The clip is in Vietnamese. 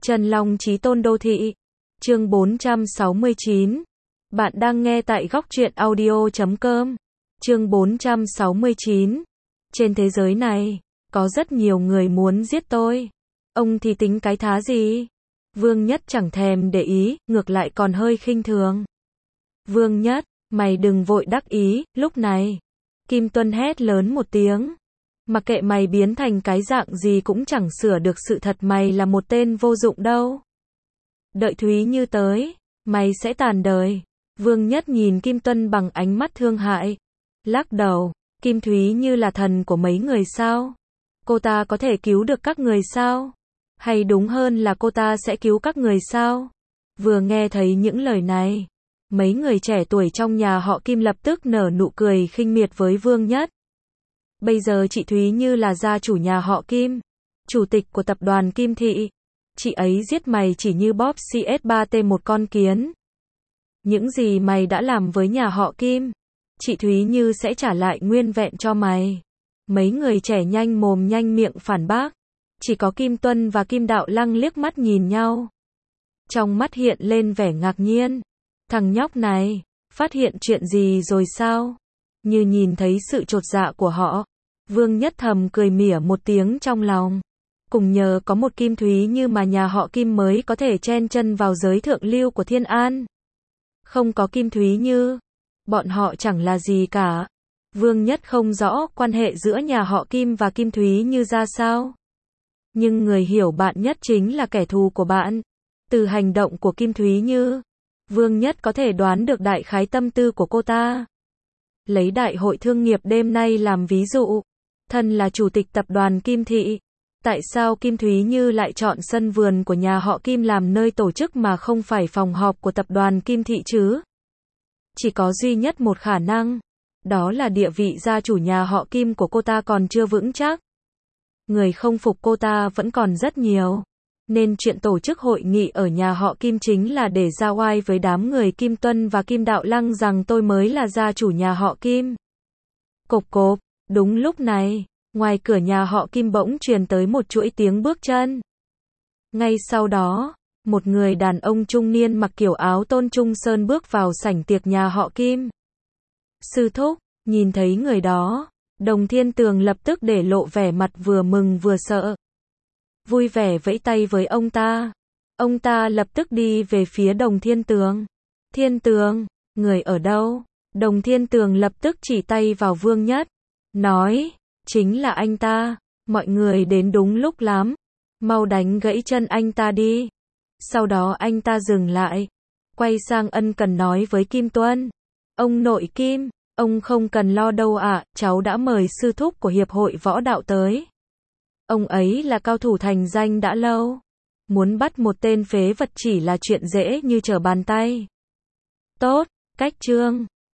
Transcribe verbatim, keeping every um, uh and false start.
Trần Long Chí Tôn Đô Thị. Chương bốn trăm sáu mươi chín. Bạn đang nghe tại góc truyện audio chấm com. Chương bốn trăm sáu mươi chín. Trên thế giới này, có rất nhiều người muốn giết tôi. Ông thì tính cái thá gì? Vương Nhất chẳng thèm để ý, ngược lại còn hơi khinh thường. Vương Nhất, mày đừng vội đắc ý, lúc này. Kim Tuân hét lớn một tiếng. Mặc kệ mày biến thành cái dạng gì cũng chẳng sửa được sự thật mày là một tên vô dụng đâu. Đợi Thúy Như tới, mày sẽ tàn đời. Vương Nhất nhìn Kim Tuân bằng ánh mắt thương hại. Lắc đầu, Kim Thúy Như là thần của mấy người sao? Cô ta có thể cứu được các người sao? Hay đúng hơn là cô ta sẽ cứu các người sao? Vừa nghe thấy những lời này, mấy người trẻ tuổi trong nhà họ Kim lập tức nở nụ cười khinh miệt với Vương Nhất. Bây giờ chị Thúy Như là gia chủ nhà họ Kim, chủ tịch của tập đoàn Kim Thị. Chị ấy giết mày chỉ như bóp xê ét ba tê một con kiến. Những gì mày đã làm với nhà họ Kim, chị Thúy Như sẽ trả lại nguyên vẹn cho mày. Mấy người trẻ nhanh mồm nhanh miệng phản bác. Chỉ có Kim Tuân và Kim Đạo Lăng liếc mắt nhìn nhau. Trong mắt hiện lên vẻ ngạc nhiên. Thằng nhóc này, phát hiện chuyện gì rồi sao? Như nhìn thấy sự chột dạ của họ, Vương Nhất thầm cười mỉa một tiếng trong lòng. Cùng nhờ có một Kim Thúy Như mà nhà họ Kim mới có thể chen chân vào giới thượng lưu của Thiên An. Không có Kim Thúy Như, bọn họ chẳng là gì cả. Vương Nhất không rõ quan hệ giữa nhà họ Kim và Kim Thúy Như ra sao. Nhưng người hiểu bạn nhất chính là kẻ thù của bạn. Từ hành động của Kim Thúy Như, Vương Nhất có thể đoán được đại khái tâm tư của cô ta. Lấy đại hội thương nghiệp đêm nay làm ví dụ, thân là chủ tịch tập đoàn Kim Thị, tại sao Kim Thúy Như lại chọn sân vườn của nhà họ Kim làm nơi tổ chức mà không phải phòng họp của tập đoàn Kim Thị chứ? Chỉ có duy nhất một khả năng, đó là địa vị gia chủ nhà họ Kim của cô ta còn chưa vững chắc. Người không phục cô ta vẫn còn rất nhiều. Nên chuyện tổ chức hội nghị ở nhà họ Kim chính là để ra oai với đám người Kim Tuân và Kim Đạo Lăng rằng tôi mới là gia chủ nhà họ Kim. Cộp cộp, đúng lúc này, ngoài cửa nhà họ Kim bỗng truyền tới một chuỗi tiếng bước chân. Ngay sau đó, một người đàn ông trung niên mặc kiểu áo tôn trung sơn bước vào sảnh tiệc nhà họ Kim. Sư thúc, nhìn thấy người đó, Đồng Thiên Tường lập tức để lộ vẻ mặt vừa mừng vừa sợ. Vui vẻ vẫy tay với ông ta. Ông ta lập tức đi về phía Đồng Thiên Tường. Thiên Tường, người ở đâu? Đồng Thiên Tường lập tức chỉ tay vào Vương Nhất. Nói, chính là anh ta. Mọi người đến đúng lúc lắm. Mau đánh gãy chân anh ta đi. Sau đó anh ta dừng lại. Quay sang ân cần nói với Kim Tuân. Ông nội Kim, ông không cần lo đâu ạ, cháu đã mời sư thúc của Hiệp hội Võ Đạo tới. Ông ấy là cao thủ thành danh đã lâu. Muốn bắt một tên phế vật chỉ là chuyện dễ như trở bàn tay. Tốt, cách trương.